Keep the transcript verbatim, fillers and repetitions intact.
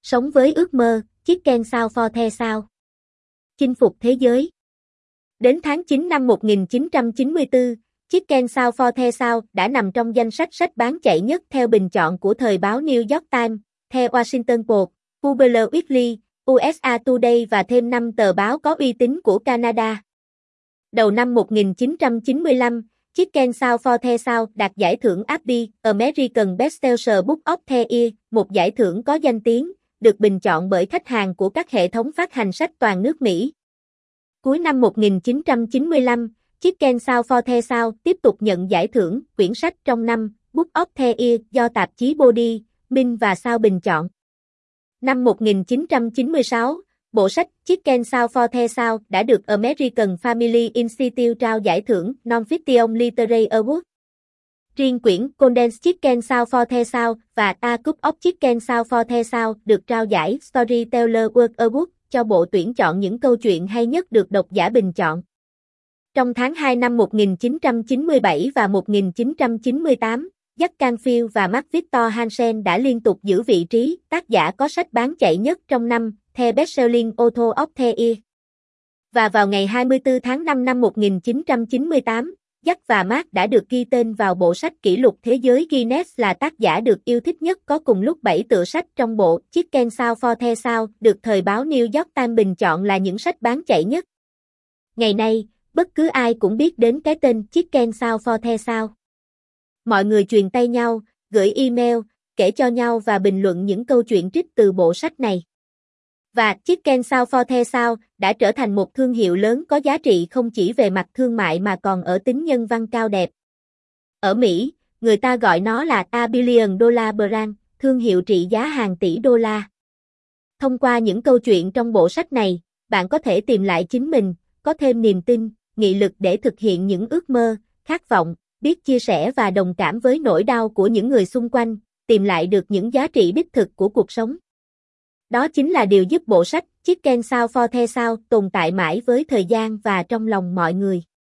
Sống với ước mơ, Chicken South for the South. Chinh phục thế giới. Đến tháng chín năm một nghìn chín trăm chín mươi tư, Chicken South for the South đã nằm trong danh sách sách bán chạy nhất theo bình chọn của thời báo New York Times, The Washington Post, Buffalo Weekly, u ét a Today và thêm năm tờ báo có uy tín của Canada. Đầu năm một nghìn chín trăm chín mươi lăm, Chicken South for the South đạt giải thưởng a bê i, American Bestseller Book of the Year, một giải thưởng có danh tiếng, được bình chọn bởi khách hàng của các hệ thống phát hành sách toàn nước Mỹ. Cuối năm một nghìn chín trăm chín mươi lăm, Chicken South for the South tiếp tục nhận giải thưởng quyển sách trong năm Book of the Year do tạp chí Body, Minh và South bình chọn. Năm một nghìn chín trăm chín mươi sáu, bộ sách Chicken South for the South đã được American Family Institute trao giải thưởng Non-Fiction Literary Award. Riêng quyển Condensed Chicken South for the South và A Cup of Chicken South for the South được trao giải Storyteller World Award cho bộ tuyển chọn những câu chuyện hay nhất được độc giả bình chọn. Trong tháng hai năm một nghìn chín trăm chín mươi bảy và một nghìn chín trăm chín mươi tám, Jack Canfield và Mark Victor Hansen đã liên tục giữ vị trí tác giả có sách bán chạy nhất trong năm, The Bestselling Author of the Year. Và vào ngày hai mươi tư tháng năm năm một nghìn chín trăm chín mươi tám, Jack và Mark đã được ghi tên vào bộ sách kỷ lục thế giới Guinness là tác giả được yêu thích nhất, có cùng lúc bảy tựa sách trong bộ Chicken South for the South được thời báo New York Times bình chọn là những sách bán chạy nhất. Ngày nay, bất cứ ai cũng biết đến cái tên Chicken South for the South. Mọi người truyền tay nhau, gửi email, kể cho nhau và bình luận những câu chuyện trích từ bộ sách này. Và Chicken South for the South đã trở thành một thương hiệu lớn có giá trị không chỉ về mặt thương mại mà còn ở tính nhân văn cao đẹp. Ở Mỹ, người ta gọi nó là A Billion Dollar Brand, thương hiệu trị giá hàng tỷ đô la. Thông qua những câu chuyện trong bộ sách này, bạn có thể tìm lại chính mình, có thêm niềm tin, nghị lực để thực hiện những ước mơ, khát vọng, biết chia sẻ và đồng cảm với nỗi đau của những người xung quanh, tìm lại được những giá trị đích thực của cuộc sống. Đó chính là điều giúp bộ sách Chicken South for the South tồn tại mãi với thời gian và trong lòng mọi người.